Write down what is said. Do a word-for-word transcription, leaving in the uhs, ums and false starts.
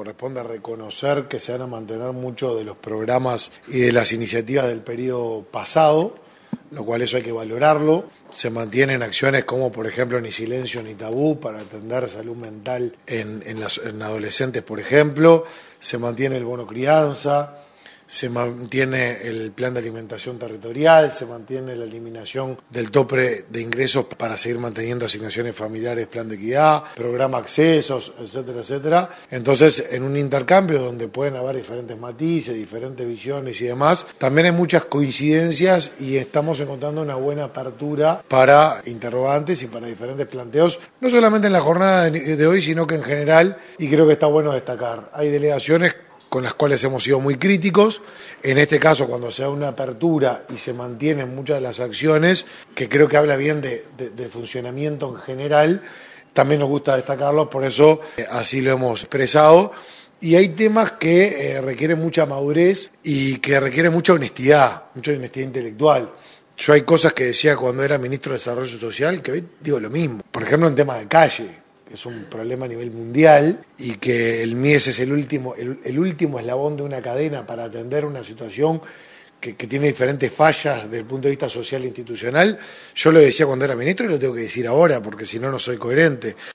corresponde reconocer que se van a mantener muchos de los programas y de las iniciativas del periodo pasado, lo cual eso hay que valorarlo. Se mantienen acciones como, por ejemplo, Ni Silencio ni Tabú para atender salud mental en, en, las, en adolescentes, por ejemplo. Se mantiene el bono crianza, se mantiene el plan de alimentación territorial, se mantiene la eliminación del tope de ingresos para seguir manteniendo asignaciones familiares, plan de equidad, programa accesos, etcétera, etcétera. Entonces, en un intercambio donde pueden haber diferentes matices, diferentes visiones y demás, también hay muchas coincidencias y estamos encontrando una buena apertura para interrogantes y para diferentes planteos, no solamente en la jornada de hoy, sino que en general, y creo que está bueno destacar. Hay delegaciones con las cuales hemos sido muy críticos, en este caso cuando se da una apertura y se mantienen muchas de las acciones, que creo que habla bien de, de, de funcionamiento en general, también nos gusta destacarlos, por eso eh, así lo hemos expresado. Y hay temas que eh, requieren mucha madurez y que requieren mucha honestidad, mucha honestidad intelectual. Yo hay cosas que decía cuando era ministro de Desarrollo Social que hoy digo lo mismo. Por ejemplo, en temas de calle, que es un problema a nivel mundial y que el M I E S es el último, el, el último eslabón de una cadena para atender una situación que, que tiene diferentes fallas desde el punto de vista social e institucional. Yo lo decía cuando era ministro y lo tengo que decir ahora porque si no, no soy coherente.